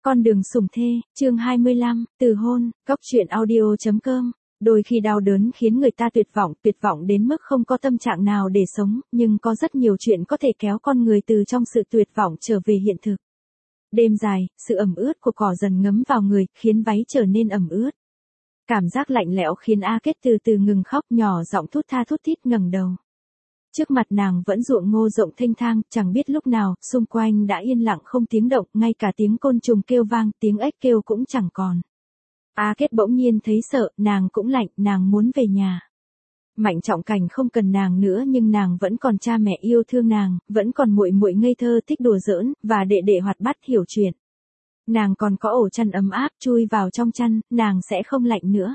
Con đường sủng thê, chương 25, từ hôn, góc truyện audio.com. Đôi khi đau đớn khiến người ta tuyệt vọng đến mức không có tâm trạng nào để sống, nhưng có rất nhiều chuyện có thể kéo con người từ trong sự tuyệt vọng trở về hiện thực. Đêm dài, sự ẩm ướt của cỏ dần ngấm vào người, khiến váy trở nên ẩm ướt. Cảm giác lạnh lẽo khiến A Kết từ từ ngừng khóc, nhỏ giọng thút tha thút thít ngẩng đầu. Trước mặt nàng vẫn ruộng ngô rộng thênh thang, chẳng biết lúc nào, xung quanh đã yên lặng không tiếng động, ngay cả tiếng côn trùng kêu vang, tiếng ếch kêu cũng chẳng còn. A Kết bỗng nhiên thấy sợ, nàng cũng lạnh, nàng muốn về nhà. Mạnh Trọng Cảnh không cần nàng nữa, nhưng nàng vẫn còn cha mẹ yêu thương nàng, vẫn còn muội muội ngây thơ thích đùa giỡn, và đệ đệ hoạt bát hiểu chuyện. Nàng còn có ổ chăn ấm áp, chui vào trong chăn, nàng sẽ không lạnh nữa.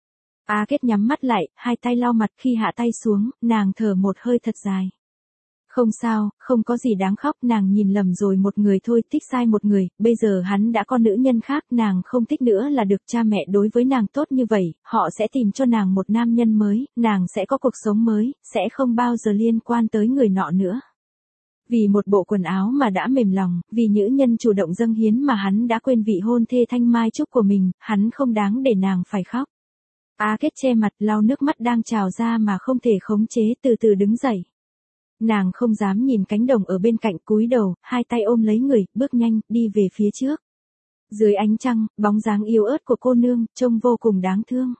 A Kết nhắm mắt lại, hai tay lau mặt, khi hạ tay xuống, nàng thở một hơi thật dài. Không sao, không có gì đáng khóc, nàng nhìn lầm rồi, một người thôi, thích sai một người, bây giờ hắn đã có nữ nhân khác, nàng không thích nữa là được. Cha mẹ đối với nàng tốt như vậy, họ sẽ tìm cho nàng một nam nhân mới, nàng sẽ có cuộc sống mới, sẽ không bao giờ liên quan tới người nọ nữa. Vì một bộ quần áo mà đã mềm lòng, vì nữ nhân chủ động dâng hiến mà hắn đã quên vị hôn thê thanh mai trúc của mình, hắn không đáng để nàng phải khóc. A Kết che mặt, lau nước mắt đang trào ra mà không thể khống chế, từ từ đứng dậy. Nàng không dám nhìn cánh đồng ở bên cạnh, cúi đầu, hai tay ôm lấy người, bước nhanh, đi về phía trước. Dưới ánh trăng, bóng dáng yếu ớt của cô nương, trông vô cùng đáng thương.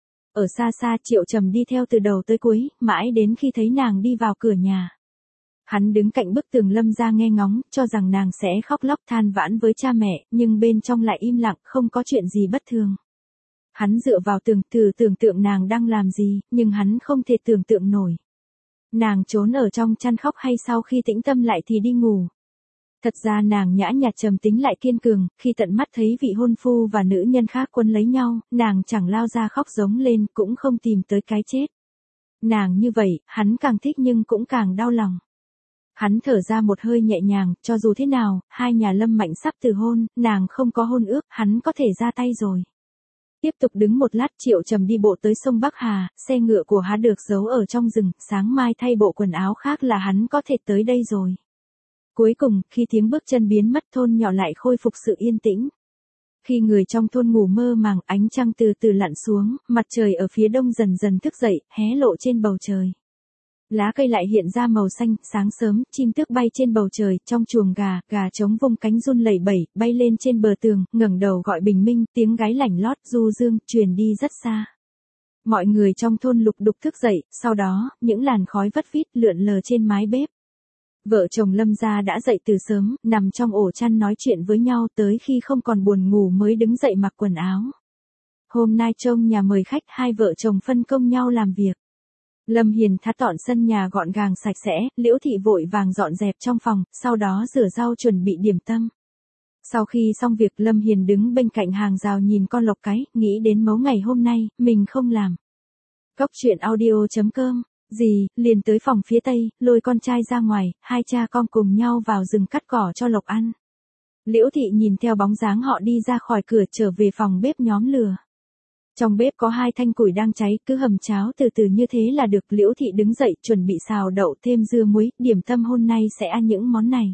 Ở xa xa, Triệu Trầm đi theo từ đầu tới cuối, mãi đến khi thấy nàng đi vào cửa nhà. Hắn đứng cạnh bức tường Lâm ra nghe ngóng, cho rằng nàng sẽ khóc lóc than vãn với cha mẹ, nhưng bên trong lại im lặng, không có chuyện gì bất thường. Hắn dựa vào tường, thử tưởng tượng nàng đang làm gì, nhưng hắn không thể tưởng tượng nổi. Nàng trốn ở trong chăn khóc hay sau khi tĩnh tâm lại thì đi ngủ. Thật ra nàng nhã nhặn trầm tính lại kiên cường, khi tận mắt thấy vị hôn phu và nữ nhân khác quấn lấy nhau, nàng chẳng lao ra khóc giống lên, cũng không tìm tới cái chết. Nàng như vậy, hắn càng thích nhưng cũng càng đau lòng. Hắn thở ra một hơi nhẹ nhàng, cho dù thế nào, hai nhà Lâm Mạnh sắp từ hôn, nàng không có hôn ước, hắn có thể ra tay rồi. Tiếp tục đứng một lát, Triệu Trầm đi bộ tới sông Bắc Hà, xe ngựa của hắn được giấu ở trong rừng, sáng mai thay bộ quần áo khác là hắn có thể tới đây rồi. Cuối cùng, khi tiếng bước chân biến mất, thôn nhỏ lại khôi phục sự yên tĩnh. Khi người trong thôn ngủ mơ màng, ánh trăng từ từ lặn xuống, mặt trời ở phía đông dần dần thức dậy, hé lộ trên bầu trời. Lá cây lại hiện ra màu xanh, sáng sớm, chim tước bay trên bầu trời, trong chuồng gà trống vung cánh run lẩy bẩy, bay lên trên bờ tường, ngẩng đầu gọi bình minh, tiếng gáy lảnh lót, du dương, truyền đi rất xa. Mọi người trong thôn lục đục thức dậy, sau đó, những làn khói vất vít lượn lờ trên mái bếp. Vợ chồng Lâm gia đã dậy từ sớm, nằm trong ổ chăn nói chuyện với nhau tới khi không còn buồn ngủ mới đứng dậy mặc quần áo. Hôm nay trông nhà mời khách, hai vợ chồng phân công nhau làm việc. Lâm Hiền thắt dọn sân nhà gọn gàng sạch sẽ, Liễu Thị vội vàng dọn dẹp trong phòng, sau đó rửa rau chuẩn bị điểm tâm. Sau khi xong việc, Lâm Hiền đứng bên cạnh hàng rào nhìn con lộc cái, nghĩ đến mấu ngày hôm nay, mình không làm. Góc truyện audio.com, liền tới phòng phía tây, lôi con trai ra ngoài, hai cha con cùng nhau vào rừng cắt cỏ cho lộc ăn. Liễu Thị nhìn theo bóng dáng họ đi ra khỏi cửa trở về phòng bếp nhóm lửa. Trong bếp có hai thanh củi đang cháy, cứ hầm cháo từ từ như thế là được. Liễu Thị đứng dậy, chuẩn bị xào đậu thêm dưa muối, điểm tâm hôm nay sẽ ăn những món này.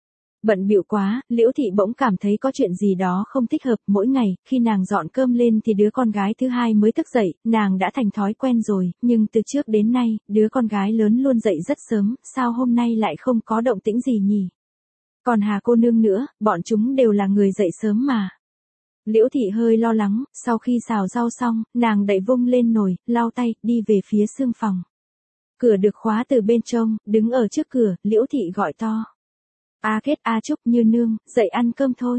Bận bịu quá, Liễu Thị bỗng cảm thấy có chuyện gì đó không thích hợp. Mỗi ngày, khi nàng dọn cơm lên thì đứa con gái thứ hai mới thức dậy, nàng đã thành thói quen rồi, nhưng từ trước đến nay, đứa con gái lớn luôn dậy rất sớm, sao hôm nay lại không có động tĩnh gì nhỉ? Còn Hà cô nương nữa, bọn chúng đều là người dậy sớm mà. Liễu Thị hơi lo lắng, sau khi xào rau xong, nàng đậy vung lên nồi, lau tay, đi về phía xương phòng. Cửa được khóa từ bên trong, đứng ở trước cửa, Liễu Thị gọi to. A Kết, A Trúc, Như nương, dậy ăn cơm thôi.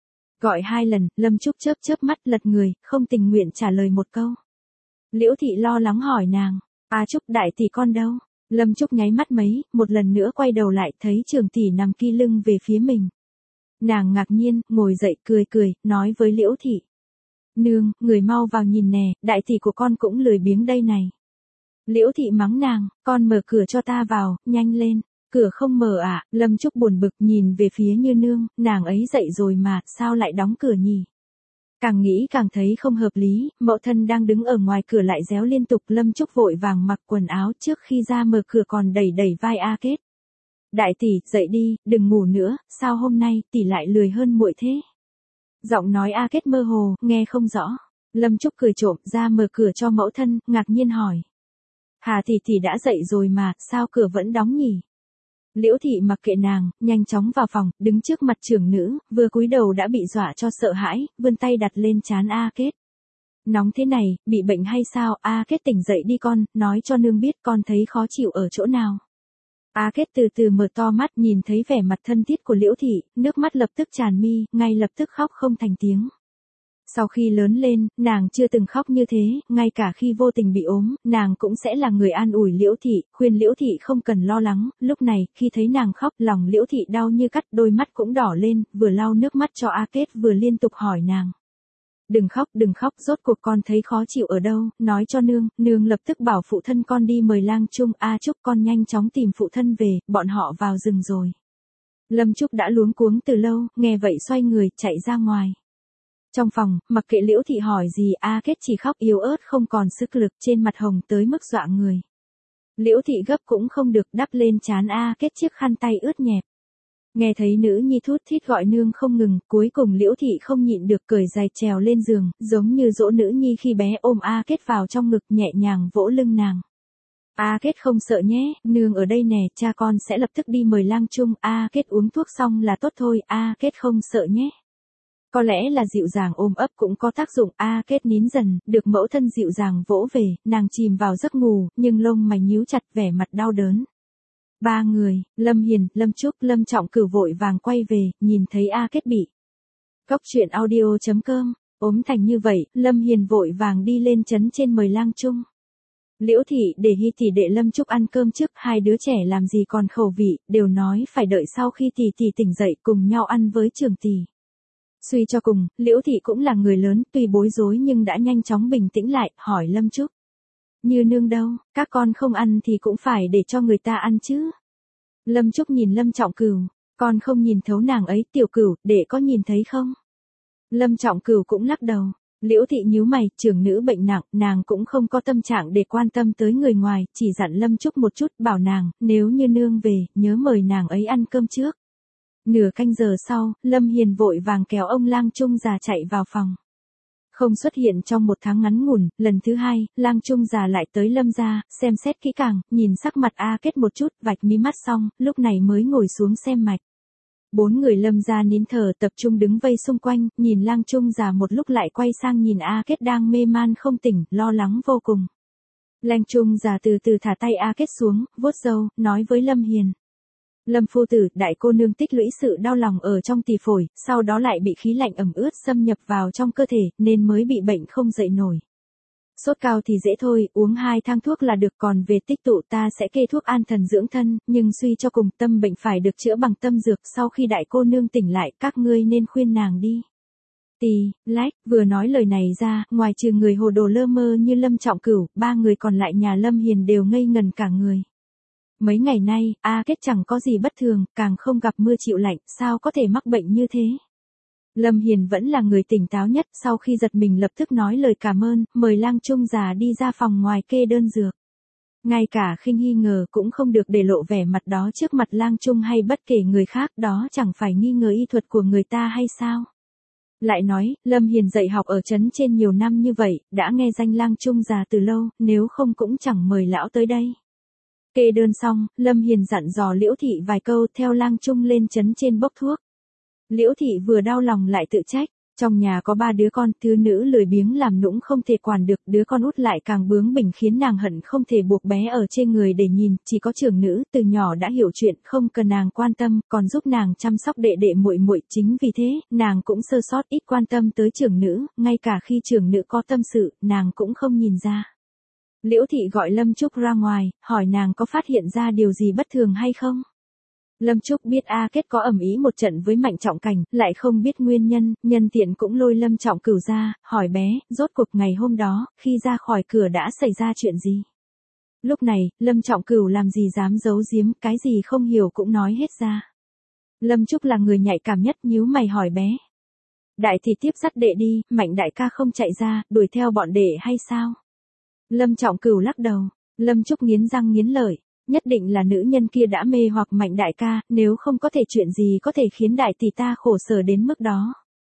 Gọi hai lần, Lâm Trúc chớp mắt lật người, không tình nguyện trả lời một câu. Liễu Thị lo lắng hỏi nàng, A Trúc đại tỷ con đâu? Lâm Trúc nháy mắt mấy, một lần nữa quay đầu lại thấy Trường tỷ nằm ki lưng về phía mình. Nàng ngạc nhiên, ngồi dậy cười, nói với Liễu Thị. Nương, người mau vào nhìn nè, đại tỷ của con cũng lười biếng đây này. Liễu Thị mắng nàng, con mở cửa cho ta vào, nhanh lên. Cửa không mở à? Lâm Trúc buồn bực nhìn về phía Như nương, nàng ấy dậy rồi mà, sao lại đóng cửa nhỉ? Càng nghĩ càng thấy không hợp lý, mẫu thân đang đứng ở ngoài cửa lại réo liên tục. Lâm Trúc vội vàng mặc quần áo, trước khi ra mở cửa còn đẩy vai A Kết. Đại tỷ, dậy đi, đừng ngủ nữa, sao hôm nay tỷ lại lười hơn muội thế? Giọng nói A Kết mơ hồ, nghe không rõ. Lâm Trúc cười trộm ra mở cửa cho mẫu thân, ngạc nhiên hỏi. Hà tỷ đã dậy rồi mà, sao cửa vẫn đóng nhỉ? Liễu thị mặc kệ nàng, nhanh chóng vào phòng, đứng trước mặt trưởng nữ, vừa cúi đầu đã bị dọa cho sợ hãi, vươn tay đặt lên trán A Kết. Nóng thế này, bị bệnh hay sao? A Kết tỉnh dậy đi con, nói cho nương biết con thấy khó chịu ở chỗ nào. A Kết từ từ mở to mắt, nhìn thấy vẻ mặt thân thiết của Liễu thị, nước mắt lập tức tràn mi, ngay lập tức khóc không thành tiếng. Sau khi lớn lên, nàng chưa từng khóc như thế, ngay cả khi vô tình bị ốm, nàng cũng sẽ là người an ủi Liễu thị, khuyên Liễu thị không cần lo lắng. Lúc này, khi thấy nàng khóc, lòng Liễu thị đau như cắt, đôi mắt cũng đỏ lên, vừa lau nước mắt cho A Kết vừa liên tục hỏi nàng. Đừng khóc, rốt cuộc con thấy khó chịu ở đâu, nói cho nương lập tức bảo phụ thân con đi mời lang trung. A Trúc, con nhanh chóng tìm phụ thân về, bọn họ vào rừng rồi. Lâm Trúc đã luống cuống từ lâu, nghe vậy xoay người, chạy ra ngoài. Trong phòng, mặc kệ Liễu thị hỏi gì, A Kết chỉ khóc yếu ớt không còn sức lực, trên mặt hồng tới mức dọa người. Liễu thị gấp cũng không được, đắp lên trán A Kết chiếc khăn tay ướt nhẹp. Nghe thấy nữ nhi thút thít gọi nương không ngừng, cuối cùng Liễu thị không nhịn được cởi giày trèo lên giường, giống như dỗ nữ nhi khi bé, ôm A Kết vào trong ngực nhẹ nhàng vỗ lưng nàng. A Kết không sợ nhé, nương ở đây nè, cha con sẽ lập tức đi mời lang trung. A Kết uống thuốc xong là tốt thôi, A Kết không sợ nhé. Có lẽ là dịu dàng ôm ấp cũng có tác dụng. A Kết nín dần, được mẫu thân dịu dàng vỗ về, nàng chìm vào giấc ngủ, nhưng lông mày nhíu chặt, vẻ mặt đau đớn. Ba người, Lâm Hiền, Lâm Trúc, Lâm Trọng Cửu vội vàng quay về, nhìn thấy A Kết bị. Cóc truyện audio.com, ốm thành như vậy, Lâm Hiền vội vàng đi lên trấn trên mời lang trung. Liễu thị để Hi tỷ đệ Lâm Trúc ăn cơm trước, hai đứa trẻ làm gì còn khẩu vị, đều nói phải đợi sau khi tỷ tỉnh dậy cùng nhau ăn với trưởng tỷ. Suy cho cùng, Liễu thị cũng là người lớn, tuy bối rối nhưng đã nhanh chóng bình tĩnh lại, hỏi Lâm Trúc. Như nương đâu, các con không ăn thì cũng phải để cho người ta ăn chứ. Lâm Trúc nhìn Lâm Trọng Cửu, con không nhìn thấu nàng ấy, Tiểu Cửu, để có nhìn thấy không? Lâm Trọng Cửu cũng lắc đầu. Liễu thị nhíu mày, trưởng nữ bệnh nặng, nàng cũng không có tâm trạng để quan tâm tới người ngoài, chỉ dặn Lâm Trúc một chút, bảo nàng, nếu như nương về, nhớ mời nàng ấy ăn cơm trước. Nửa canh giờ sau, Lâm Hiền vội vàng kéo ông lang trung già chạy vào phòng. Không xuất hiện trong một tháng ngắn ngủn, lần thứ hai, lang trung già lại tới Lâm gia, xem xét kỹ càng, nhìn sắc mặt A Kết một chút, vạch mí mắt xong, lúc này mới ngồi xuống xem mạch. 4 người Lâm gia nín thở tập trung đứng vây xung quanh, nhìn lang trung già một lúc lại quay sang nhìn A Kết đang mê man không tỉnh, lo lắng vô cùng. Lang trung già từ từ thả tay A Kết xuống, vuốt râu, nói với Lâm Hiền. Lâm phu tử, đại cô nương tích lũy sự đau lòng ở trong tỳ phổi, sau đó lại bị khí lạnh ẩm ướt xâm nhập vào trong cơ thể, nên mới bị bệnh không dậy nổi. Sốt cao thì dễ thôi, uống 2 thang thuốc là được, còn về tích tụ ta sẽ kê thuốc an thần dưỡng thân, nhưng suy cho cùng tâm bệnh phải được chữa bằng tâm dược, sau khi đại cô nương tỉnh lại, các ngươi nên khuyên nàng đi. Vừa nói lời này ra, ngoài trừ người hồ đồ lơ mơ như Lâm Trọng Cửu, 3 người còn lại nhà Lâm Hiền đều ngây ngần cả người. Mấy ngày nay, A Kết chẳng có gì bất thường, càng không gặp mưa chịu lạnh, sao có thể mắc bệnh như thế? Lâm Hiền vẫn là người tỉnh táo nhất, sau khi giật mình lập tức nói lời cảm ơn, mời lang trung già đi ra phòng ngoài kê đơn dược. Ngay cả khinh nghi ngờ cũng không được để lộ vẻ mặt đó trước mặt lang trung hay bất kể người khác, đó chẳng phải nghi ngờ y thuật của người ta hay sao? Lại nói, Lâm Hiền dạy học ở trấn trên nhiều năm như vậy, đã nghe danh lang trung già từ lâu, nếu không cũng chẳng mời lão tới đây. Kê đơn xong, Lâm Hiền dặn dò Liễu thị vài câu, theo lang trung lên trấn trên bốc thuốc. Liễu thị vừa đau lòng lại tự trách, trong nhà có 3 đứa con, thứ nữ lười biếng làm nũng không thể quản được, đứa con út lại càng bướng bỉnh khiến nàng hận không thể buộc bé ở trên người để nhìn, chỉ có trưởng nữ từ nhỏ đã hiểu chuyện, không cần nàng quan tâm, còn giúp nàng chăm sóc đệ đệ muội muội, chính vì thế, nàng cũng sơ sót ít quan tâm tới trưởng nữ, ngay cả khi trưởng nữ có tâm sự, nàng cũng không nhìn ra. Liễu thị gọi Lâm Trúc ra ngoài, hỏi nàng có phát hiện ra điều gì bất thường hay không? Lâm Trúc biết A Kết có ầm ĩ một trận với Mạnh Trọng Cảnh, lại không biết nguyên nhân, nhân tiện cũng lôi Lâm Trọng Cửu ra, hỏi bé, rốt cuộc ngày hôm đó, khi ra khỏi cửa đã xảy ra chuyện gì? Lúc này, Lâm Trọng Cửu làm gì dám giấu giếm, cái gì không hiểu cũng nói hết ra. Lâm Trúc là người nhạy cảm nhất, nhíu mày hỏi bé. Đại thì tiếp dắt đệ đi, Mạnh đại ca không chạy ra, đuổi theo bọn đệ hay sao? Lâm Trọng Cửu lắc đầu, Lâm Trúc nghiến răng nghiến lợi, nhất định là nữ nhân kia đã mê hoặc Mạnh đại ca, nếu không có thể chuyện gì có thể khiến đại tỷ ta khổ sở đến mức đó.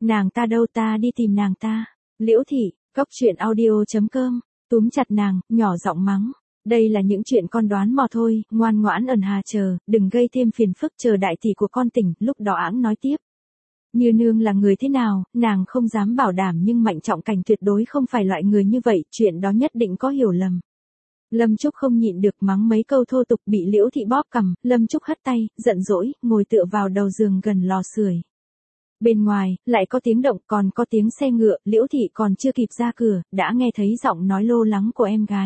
Nàng ta đâu, ta đi tìm nàng ta. Liễu Thị, Cóc Truyện Audio.com, túm chặt nàng, nhỏ giọng mắng. Đây là những chuyện con đoán mò thôi, ngoan ngoãn ẩn hà chờ, đừng gây thêm phiền phức, chờ đại tỷ của con tỉnh. Lúc đó ẵng nói tiếp. Như nương là người thế nào, nàng không dám bảo đảm, nhưng Mạnh Trọng Cảnh tuyệt đối không phải loại người như vậy, chuyện đó nhất định có hiểu lầm. Lâm Trúc không nhịn được mắng mấy câu thô tục, bị Liễu Thị bóp cằm. Lâm Trúc hất tay, giận dỗi, ngồi tựa vào đầu giường gần lò sưởi. Bên ngoài, lại có tiếng động, còn có tiếng xe ngựa. Liễu Thị còn chưa kịp ra cửa, đã nghe thấy giọng nói lo lắng của em gái.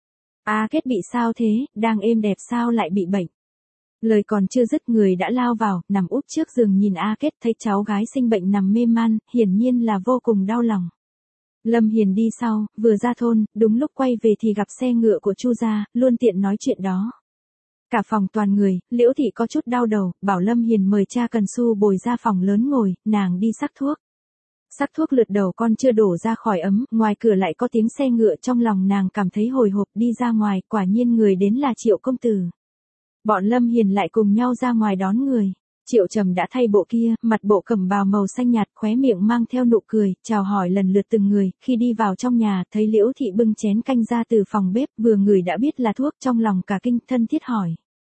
A Kết bị sao thế, đang êm đẹp sao lại bị bệnh? Lời còn chưa dứt, người đã lao vào, nằm úp trước giường nhìn A Kết, thấy cháu gái sinh bệnh nằm mê man, hiển nhiên là vô cùng đau lòng. Lâm Hiền đi sau, vừa ra thôn, đúng lúc quay về thì gặp xe ngựa của Chu gia, luôn tiện nói chuyện đó. Cả phòng toàn người, Liễu Thị có chút đau đầu, bảo Lâm Hiền mời cha Cần Su bồi ra phòng lớn ngồi, nàng đi sắc thuốc. Sắc thuốc lượt đầu con chưa đổ ra khỏi ấm, ngoài cửa lại có tiếng xe ngựa, trong lòng nàng cảm thấy hồi hộp, đi ra ngoài, quả nhiên người đến là Triệu công tử. Bọn Lâm Hiền lại cùng nhau ra ngoài đón người. Triệu Trầm đã thay bộ kia, mặt bộ cẩm bào màu xanh nhạt, khóe miệng mang theo nụ cười, chào hỏi lần lượt từng người. Khi đi vào trong nhà, thấy Liễu Thị bưng chén canh ra từ phòng bếp, vừa ngửi đã biết là thuốc, trong lòng cả kinh, thân thiết hỏi.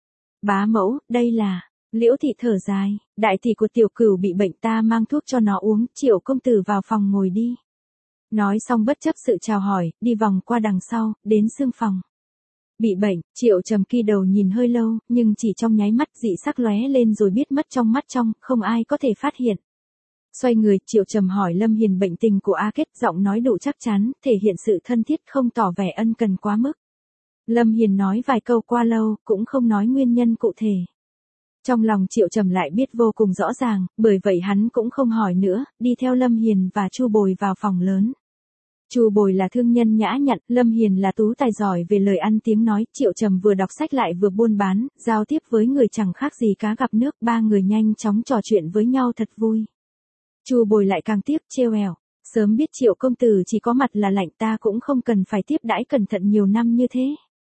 Bá mẫu, đây là... Liễu Thị thở dài, đại tỷ của Tiểu Cửu bị bệnh, ta mang thuốc cho nó uống. Triệu công tử vào phòng ngồi đi. Nói xong bất chấp sự chào hỏi, đi vòng qua đằng sau, đến xương phòng. Bị bệnh, Triệu Trầm kỳ đầu nhìn hơi lâu, nhưng chỉ trong nháy mắt dị sắc lóe lên rồi biết mất trong mắt trong, không ai có thể phát hiện. Xoay người, Triệu Trầm hỏi Lâm Hiền bệnh tình của A Kết, giọng nói đủ chắc chắn, thể hiện sự thân thiết, không tỏ vẻ ân cần quá mức. Lâm Hiền nói vài câu qua lâu, cũng không nói nguyên nhân cụ thể. Trong lòng Triệu Trầm lại biết vô cùng rõ ràng, bởi vậy hắn cũng không hỏi nữa, đi theo Lâm Hiền và Chu Bồi vào phòng lớn. Chu Bồi là thương nhân nhã nhặn, Lâm Hiền là tú tài giỏi về lời ăn tiếng nói. Triệu Trầm vừa đọc sách lại vừa buôn bán, giao tiếp với người chẳng khác gì cá gặp nước, ba người nhanh chóng trò chuyện với nhau thật vui. Chu Bồi lại càng tiếp trêu ẻo, sớm biết Triệu công tử chỉ có mặt là lạnh, ta cũng không cần phải tiếp đãi cẩn thận nhiều năm như thế.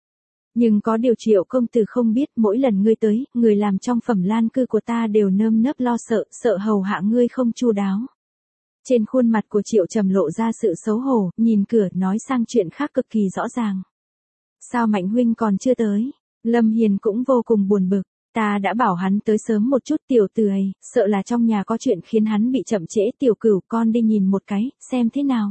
Nhưng có điều Triệu công tử không biết, mỗi lần ngươi tới, người làm trong Phẩm Lan cư của ta đều nơm nớp lo sợ, sợ hầu hạ ngươi không chu đáo. Trên khuôn mặt của Triệu Trầm lộ ra sự xấu hổ, nhìn cửa, nói sang chuyện khác cực kỳ rõ ràng. Sao Mạnh huynh còn chưa tới? Lâm Hiền cũng vô cùng buồn bực, ta đã bảo hắn tới sớm một chút. Tiểu tử ấy, sợ là trong nhà có chuyện khiến hắn bị chậm trễ. Tiểu Cửu, con đi nhìn một cái, xem thế nào.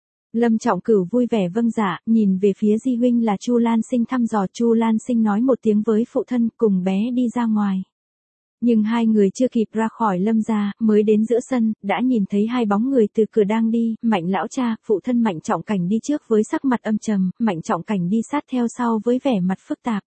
Lâm Trọng Cửu vui vẻ vâng dạ, nhìn về phía Di huynh là Chu Lan Sinh thăm dò. Chu Lan Sinh nói một tiếng với phụ thân, cùng bé đi ra ngoài. Nhưng hai người chưa kịp ra khỏi Lâm gia, mới đến giữa sân, đã nhìn thấy hai bóng người từ cửa đang đi. Mạnh lão cha, phụ thân Mạnh Trọng Cảnh đi trước với sắc mặt âm trầm, Mạnh Trọng Cảnh đi sát theo sau với vẻ mặt phức tạp.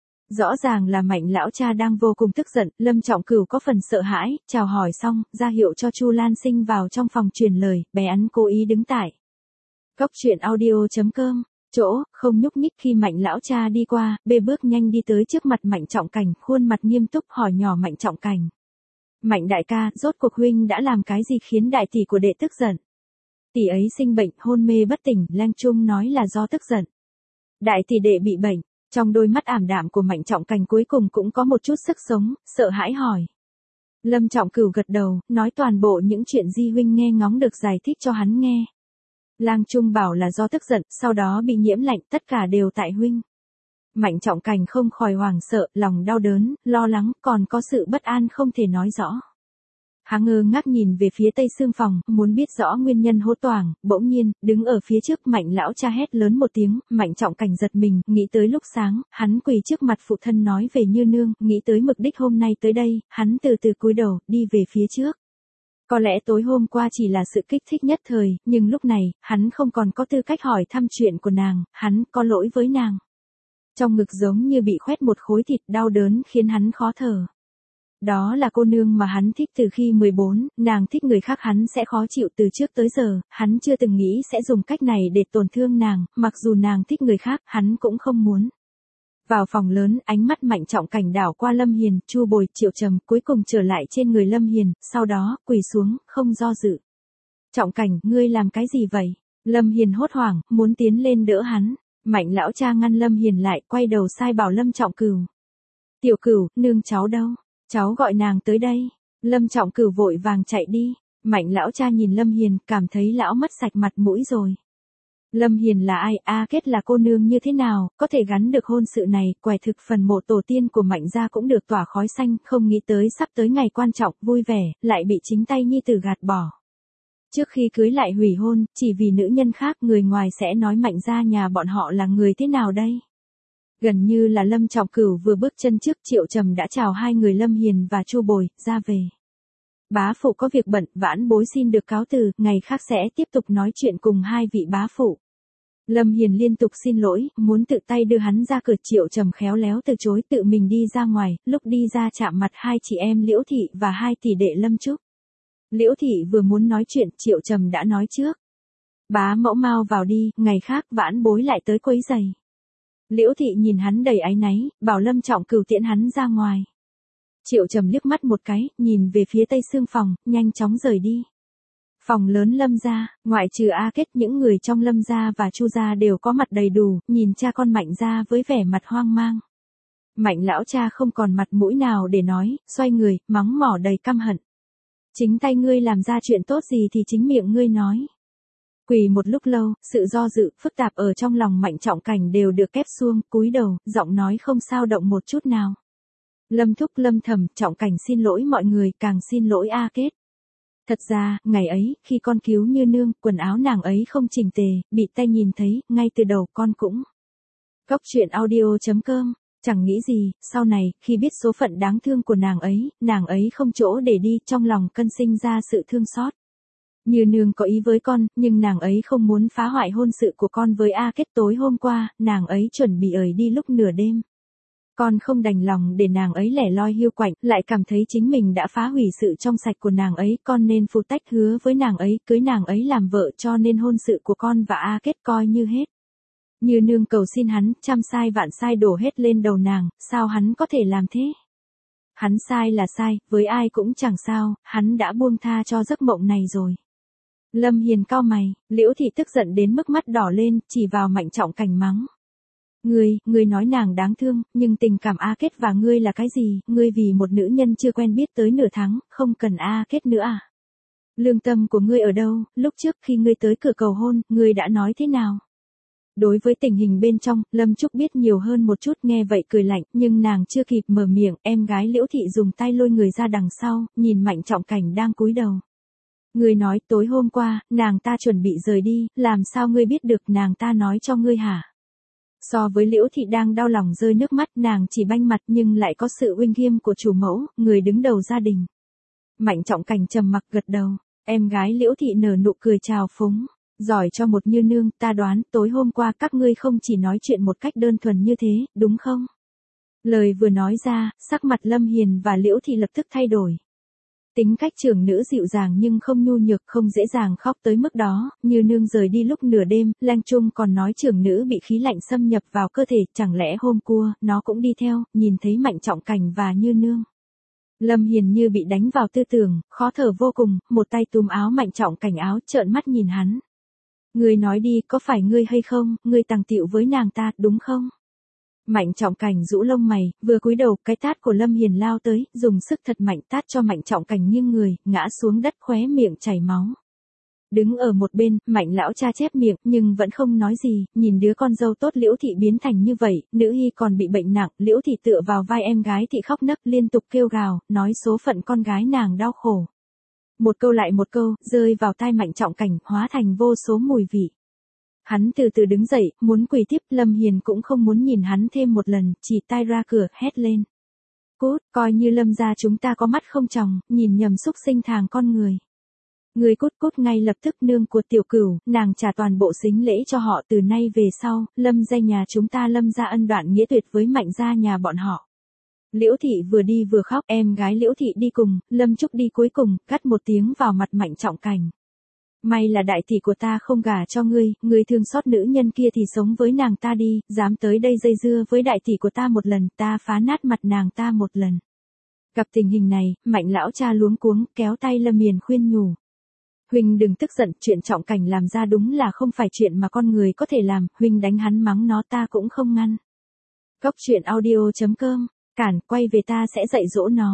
Rõ ràng là Mạnh lão cha đang vô cùng tức giận. Lâm Trọng Cửu có phần sợ hãi, chào hỏi xong, ra hiệu cho Chu Lan Sinh vào trong phòng truyền lời. Bé ăn cố ý đứng tại Cóc Truyện Audio.com chỗ, không nhúc nhích. Khi Mạnh lão cha đi qua, bê bước nhanh đi tới trước mặt Mạnh Trọng Cảnh, khuôn mặt nghiêm túc hỏi nhỏ Mạnh Trọng Cảnh. Mạnh đại ca, rốt cuộc huynh đã làm cái gì khiến đại tỷ của đệ tức giận? Tỷ ấy sinh bệnh, hôn mê bất tỉnh, Lang Trung nói là do tức giận. Đại tỷ đệ bị bệnh, trong đôi mắt ảm đạm của Mạnh Trọng Cảnh cuối cùng cũng có một chút sức sống, sợ hãi hỏi. Lâm Trọng Cửu gật đầu, nói toàn bộ những chuyện Di huynh nghe ngóng được, giải thích cho hắn nghe. Lang Trung bảo là do tức giận, sau đó bị nhiễm lạnh, tất cả đều tại huynh. Mạnh Trọng Cảnh không khỏi hoảng sợ, lòng đau đớn, lo lắng, còn có sự bất an không thể nói rõ. Hắn ngơ ngác nhìn về phía tây xương phòng, muốn biết rõ nguyên nhân hốt toảng. Bỗng nhiên, đứng ở phía trước Mạnh lão cha hét lớn một tiếng. Mạnh Trọng Cảnh giật mình, nghĩ tới lúc sáng, hắn quỳ trước mặt phụ thân nói về Như nương, nghĩ tới mục đích hôm nay tới đây, hắn từ từ cúi đầu, đi về phía trước. Có lẽ tối hôm qua chỉ là sự kích thích nhất thời, nhưng lúc này, hắn không còn có tư cách hỏi thăm chuyện của nàng, hắn có lỗi với nàng. Trong ngực giống như bị khoét một khối thịt, đau đớn khiến hắn khó thở. Đó là cô nương mà hắn thích từ khi 14, nàng thích người khác hắn sẽ khó chịu từ trước tới giờ, hắn chưa từng nghĩ sẽ dùng cách này để tổn thương nàng, mặc dù nàng thích người khác, hắn cũng không muốn. Vào phòng lớn, ánh mắt Mạnh Trọng Cảnh đảo qua Lâm Hiền, Chu Bồi, Triệu Trầm, cuối cùng trở lại trên người Lâm Hiền, sau đó, quỳ xuống, không do dự. Trọng Cảnh, ngươi làm cái gì vậy? Lâm Hiền hốt hoảng, muốn tiến lên đỡ hắn. Mạnh lão cha ngăn Lâm Hiền lại, quay đầu sai bảo Lâm Trọng Cửu. Tiểu Cửu, nương cháu đâu? Cháu gọi nàng tới đây. Lâm Trọng Cửu vội vàng chạy đi. Mạnh lão cha nhìn Lâm Hiền, cảm thấy lão mất sạch mặt mũi rồi. Lâm Hiền là ai, A Kết là cô nương như thế nào, có thể gắn được hôn sự này, quẻ thực phần mộ tổ tiên của Mạnh gia cũng được tỏa khói xanh, không nghĩ tới sắp tới ngày quan trọng, vui vẻ, lại bị chính tay nhi tử gạt bỏ. Trước khi cưới lại hủy hôn, chỉ vì nữ nhân khác, người ngoài sẽ nói Mạnh gia nhà bọn họ là người thế nào đây? Gần như là Lâm Trọng Cửu vừa bước chân trước, Triệu Trầm đã chào hai người Lâm Hiền và Chu Bồi, ra về. Bá phụ có việc bận, vãn bối xin được cáo từ, ngày khác sẽ tiếp tục nói chuyện cùng hai vị bá phụ. Lâm Hiền liên tục xin lỗi, muốn tự tay đưa hắn ra cửa. Triệu Trầm khéo léo từ chối, tự mình đi ra ngoài, lúc đi ra chạm mặt hai chị em Liễu Thị và hai tỷ đệ Lâm Trúc. Liễu Thị vừa muốn nói chuyện, Triệu Trầm đã nói trước. Bá mẫu mau vào đi, ngày khác vãn bối lại tới quấy giày. Liễu Thị nhìn hắn đầy áy náy, bảo Lâm Trọng Cửu tiễn hắn ra ngoài. Triệu Trầm liếc mắt một cái, nhìn về phía tây xương phòng, nhanh chóng rời đi. Phòng lớn Lâm gia, ngoại trừ A Kết, những người trong Lâm gia và Chu gia đều có mặt đầy đủ, nhìn cha con Mạnh gia với vẻ mặt hoang mang. Mạnh lão cha không còn mặt mũi nào để nói, xoay người, mắng mỏ đầy căm hận. Chính tay ngươi làm ra chuyện tốt gì thì chính miệng ngươi nói. Quỳ một lúc lâu, sự do dự, phức tạp ở trong lòng Mạnh Trọng Cảnh đều được kép xuông, cúi đầu, giọng nói không sao động một chút nào. Lâm thúc, Lâm thẩm, Trọng Cảnh xin lỗi mọi người, càng xin lỗi A Kết. Thật ra, ngày ấy, khi con cứu Như Nương, quần áo nàng ấy không chỉnh tề, bị tay nhìn thấy, ngay từ đầu con cũng. Cóc truyện audio.com, chẳng nghĩ gì, sau này, khi biết số phận đáng thương của nàng ấy không chỗ để đi, trong lòng cân sinh ra sự thương xót. Như Nương có ý với con, nhưng nàng ấy không muốn phá hoại hôn sự của con với A Kết. Tối hôm qua, nàng ấy chuẩn bị ởi đi lúc nửa đêm. Con không đành lòng để nàng ấy lẻ loi hiu quạnh, lại cảm thấy chính mình đã phá hủy sự trong sạch của nàng ấy, con nên phụ tách hứa với nàng ấy, cưới nàng ấy làm vợ, cho nên hôn sự của con và A Kết coi như hết. Như Nương cầu xin hắn, trăm sai vạn sai đổ hết lên đầu nàng, sao hắn có thể làm thế? Hắn sai là sai, với ai cũng chẳng sao, hắn đã buông tha cho giấc mộng này rồi. Lâm Hiền cau mày, Liễu Thị tức giận đến mức mắt đỏ lên, chỉ vào Mạnh Trọng Cảnh mắng. Ngươi nói nàng đáng thương, nhưng tình cảm A Kết và ngươi là cái gì, ngươi vì một nữ nhân chưa quen biết tới nửa tháng, không cần A Kết nữa à? Lương tâm của ngươi ở đâu, lúc trước khi ngươi tới cửa cầu hôn, ngươi đã nói thế nào? Đối với tình hình bên trong, Lâm Trúc biết nhiều hơn một chút, nghe vậy cười lạnh, nhưng nàng chưa kịp mở miệng, em gái Liễu Thị dùng tay lôi người ra đằng sau, nhìn Mạnh Trọng Cảnh đang cúi đầu. Ngươi nói tối hôm qua, nàng ta chuẩn bị rời đi, làm sao ngươi biết được nàng ta nói cho ngươi hả? So với Liễu Thị đang đau lòng rơi nước mắt, nàng chỉ banh mặt nhưng lại có sự uy nghiêm của chủ mẫu, người đứng đầu gia đình. Mạnh Trọng Cảnh trầm mặc gật đầu, em gái Liễu Thị nở nụ cười chào phúng, giỏi cho một Như Nương, ta đoán tối hôm qua các ngươi không chỉ nói chuyện một cách đơn thuần như thế, đúng không? Lời vừa nói ra, sắc mặt Lâm Hiền và Liễu Thị lập tức thay đổi. Tính cách trưởng nữ dịu dàng nhưng không nhu nhược, không dễ dàng khóc tới mức đó. Như Nương rời đi lúc nửa đêm, Lang Trung còn nói trưởng nữ bị khí lạnh xâm nhập vào cơ thể, chẳng lẽ hôm qua nó cũng đi theo, nhìn thấy Mạnh Trọng Cảnh và Như Nương. Lâm Hiền như bị đánh vào tư tưởng, khó thở vô cùng, một tay túm áo Mạnh Trọng Cảnh áo, trợn mắt nhìn hắn. Ngươi nói đi, có phải ngươi hay không, ngươi tàng tiệu với nàng ta, đúng không? Mạnh Trọng Cảnh rũ lông mày, vừa cúi đầu, cái tát của Lâm Hiền lao tới, dùng sức thật mạnh tát cho Mạnh Trọng Cảnh nghiêng người, ngã xuống đất khóe miệng chảy máu. Đứng ở một bên, Mạnh lão cha chép miệng, nhưng vẫn không nói gì, nhìn đứa con dâu tốt Liễu Thị biến thành như vậy, nữ hy còn bị bệnh nặng, Liễu Thị tựa vào vai em gái Thị khóc nấc, liên tục kêu gào, nói số phận con gái nàng đau khổ. Một câu lại một câu, rơi vào tai Mạnh Trọng Cảnh, hóa thành vô số mùi vị. Hắn từ từ đứng dậy, muốn quỳ tiếp, Lâm Hiền cũng không muốn nhìn hắn thêm một lần, chỉ tay ra cửa, hét lên. Cút, coi như Lâm gia chúng ta có mắt không tròng, nhìn nhầm xúc sinh thàng con người. Người cút cút ngay lập tức, nương của Tiểu Cửu, nàng trả toàn bộ sính lễ cho họ, từ nay về sau, Lâm gia nhà chúng ta Lâm gia ân đoạn nghĩa tuyệt với Mạnh gia nhà bọn họ. Liễu Thị vừa đi vừa khóc, em gái Liễu Thị đi cùng, Lâm Trúc đi cuối cùng, cắt một tiếng vào mặt Mạnh Trọng Cảnh. May là đại tỷ của ta không gả cho ngươi, ngươi thương xót nữ nhân kia thì sống với nàng ta đi, dám tới đây dây dưa với đại tỷ của ta một lần, ta phá nát mặt nàng ta một lần. Gặp tình hình này, Mạnh lão cha luống cuống, kéo tay Lâm Hiền khuyên nhủ. Huynh đừng tức giận, chuyện Trọng Cảnh làm ra đúng là không phải chuyện mà con người có thể làm, huynh đánh hắn mắng nó ta cũng không ngăn. Cóc truyện audio.com, cản, quay về ta sẽ dạy dỗ nó.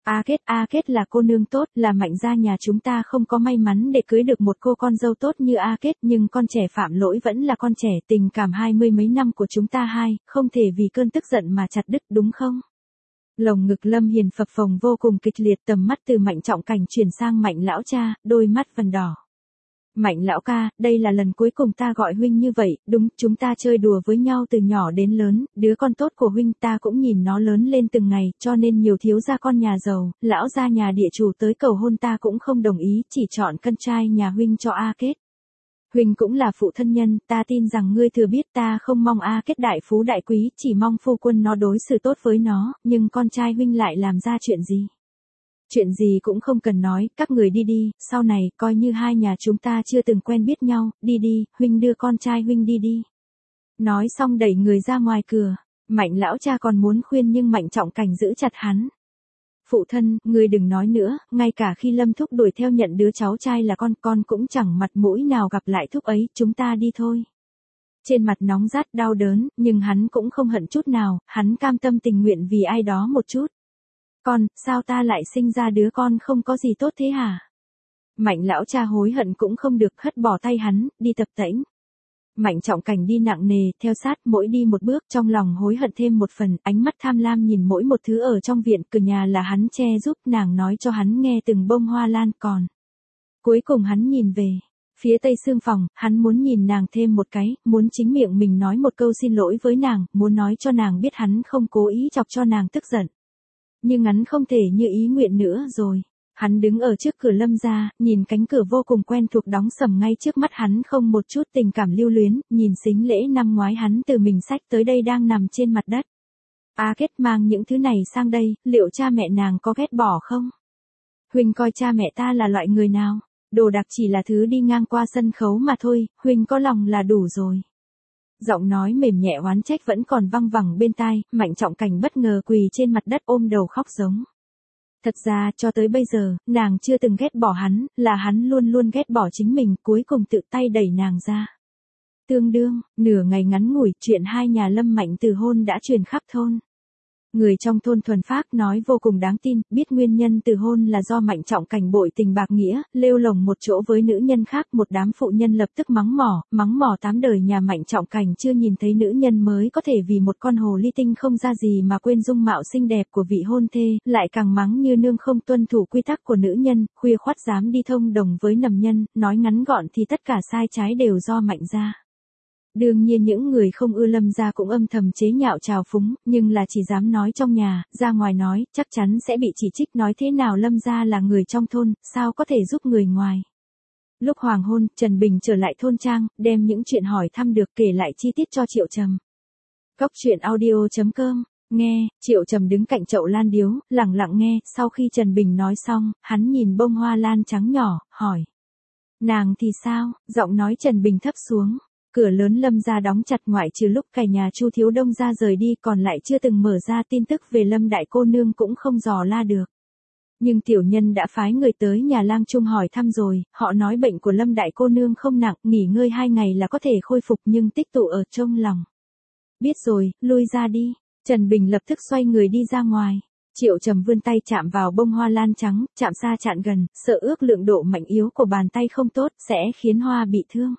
A Kết là cô nương tốt, là Mạnh gia nhà chúng ta không có may mắn để cưới được một cô con dâu tốt như A Kết, nhưng con trẻ phạm lỗi vẫn là con trẻ, tình cảm 20 mấy năm của chúng ta không thể vì cơn tức giận mà chặt đứt đúng không? Lồng ngực Lâm Hiền phập phồng vô cùng kịch liệt, tầm mắt từ Mạnh Trọng Cảnh chuyển sang Mạnh lão cha, đôi mắt vằn đỏ. Mạnh lão ca, đây là lần cuối cùng ta gọi huynh như vậy, đúng, chúng ta chơi đùa với nhau từ nhỏ đến lớn, đứa con tốt của huynh ta cũng nhìn nó lớn lên từng ngày, cho nên nhiều thiếu gia con nhà giàu, lão gia nhà địa chủ tới cầu hôn ta cũng không đồng ý, chỉ chọn con trai nhà huynh cho A Kết. Huynh cũng là phụ thân nhân, ta tin rằng ngươi thừa biết ta không mong A Kết đại phú đại quý, chỉ mong phu quân nó đối xử tốt với nó, nhưng con trai huynh lại làm ra chuyện gì? Chuyện gì cũng không cần nói, các người đi đi, sau này, coi như hai nhà chúng ta chưa từng quen biết nhau, đi đi, huynh đưa con trai huynh đi đi. Nói xong đẩy người ra ngoài cửa, Mạnh lão cha còn muốn khuyên nhưng Mạnh Trọng Cảnh giữ chặt hắn. Phụ thân, ngươi đừng nói nữa, ngay cả khi Lâm thúc đuổi theo nhận đứa cháu trai là con cũng chẳng mặt mũi nào gặp lại thúc ấy, chúng ta đi thôi. Trên mặt nóng rát đau đớn, nhưng hắn cũng không hận chút nào, hắn cam tâm tình nguyện vì ai đó một chút. Con, sao ta lại sinh ra đứa con không có gì tốt thế hả? Mạnh lão cha hối hận cũng không được, hất bỏ tay hắn, đi tập tễnh. Mạnh Trọng Cảnh đi nặng nề, theo sát, mỗi đi một bước, trong lòng hối hận thêm một phần, ánh mắt tham lam nhìn mỗi một thứ ở trong viện, cửa nhà là hắn che giúp, nàng nói cho hắn nghe từng bông hoa lan còn. Cuối cùng hắn nhìn về phía tây xương phòng, hắn muốn nhìn nàng thêm một cái, muốn chính miệng mình nói một câu xin lỗi với nàng, muốn nói cho nàng biết hắn không cố ý chọc cho nàng tức giận. Nhưng hắn không thể như ý nguyện nữa rồi. Hắn đứng ở trước cửa Lâm gia, nhìn cánh cửa vô cùng quen thuộc đóng sầm ngay trước mắt hắn không một chút tình cảm lưu luyến, nhìn sính lễ năm ngoái hắn từ mình xách tới đây đang nằm trên mặt đất. A Kết mang những thứ này sang đây, liệu cha mẹ nàng có ghét bỏ không? Huynh coi cha mẹ ta là loại người nào? Đồ đạc chỉ là thứ đi ngang qua sân khấu mà thôi, huynh có lòng là đủ rồi. Giọng nói mềm nhẹ oán trách vẫn còn văng vẳng bên tai, Mạnh Trọng Cảnh bất ngờ quỳ trên mặt đất ôm đầu khóc giống. Thật ra, cho tới bây giờ, nàng chưa từng ghét bỏ hắn, là hắn luôn luôn ghét bỏ chính mình, cuối cùng tự tay đẩy nàng ra. Tương đương, nửa ngày ngắn ngủi, chuyện hai nhà Lâm Mạnh từ hôn đã truyền khắp thôn. Người trong thôn thuần phác nói vô cùng đáng tin, biết nguyên nhân từ hôn là do Mạnh Trọng Cảnh bội tình bạc nghĩa, lêu lồng một chỗ với nữ nhân khác, một đám phụ nhân lập tức mắng mỏ 8 đời nhà Mạnh Trọng Cảnh chưa nhìn thấy nữ nhân mới có thể vì một con hồ ly tinh không ra gì mà quên dung mạo xinh đẹp của vị hôn thê, lại càng mắng như nương không tuân thủ quy tắc của nữ nhân, khuya khoắt dám đi thông đồng với nầm nhân, nói ngắn gọn thì tất cả sai trái đều do Mạnh gia. Đương nhiên những người không ưa Lâm gia cũng âm thầm chế nhạo trào phúng, nhưng là chỉ dám nói trong nhà, ra ngoài nói, chắc chắn sẽ bị chỉ trích, nói thế nào Lâm gia là người trong thôn, sao có thể giúp người ngoài. Lúc hoàng hôn, Trần Bình trở lại thôn trang, đem những chuyện hỏi thăm được kể lại chi tiết cho Triệu Trầm. Cốc truyện audio.com, nghe, Triệu Trầm đứng cạnh chậu lan điếu, lặng lặng nghe, sau khi Trần Bình nói xong, hắn nhìn bông hoa lan trắng nhỏ, hỏi. Nàng thì sao, giọng nói Trần Bình thấp xuống. Cửa lớn Lâm gia đóng chặt ngoại trừ lúc cả nhà Chu Thiếu Đông ra rời đi còn lại chưa từng mở ra, tin tức về Lâm đại cô nương cũng không dò la được. Nhưng tiểu nhân đã phái người tới nhà lang trung hỏi thăm rồi, họ nói bệnh của Lâm đại cô nương không nặng, nghỉ ngơi 2 ngày là có thể khôi phục nhưng tích tụ ở trong lòng. Biết rồi, lui ra đi. Trần Bình lập tức xoay người đi ra ngoài. Triệu Trầm vươn tay chạm vào bông hoa lan trắng, chạm xa chạm gần, sợ ước lượng độ mạnh yếu của bàn tay không tốt, sẽ khiến hoa bị thương.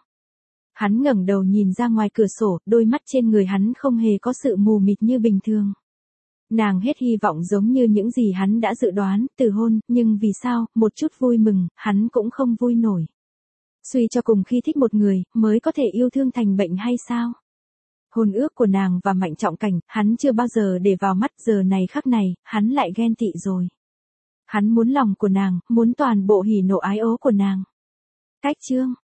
Hắn ngẩng đầu nhìn ra ngoài cửa sổ, đôi mắt trên người hắn không hề có sự mù mịt như bình thường. Nàng hết hy vọng giống như những gì hắn đã dự đoán, từ hôn, nhưng vì sao, một chút vui mừng, hắn cũng không vui nổi. Suy cho cùng khi thích một người, mới có thể yêu thương thành bệnh hay sao? Hôn ước của nàng và Mạnh Trọng Cảnh, hắn chưa bao giờ để vào mắt, giờ này khắc này, hắn lại ghen tị rồi. Hắn muốn lòng của nàng, muốn toàn bộ hỉ nộ ái ố của nàng. Cách chương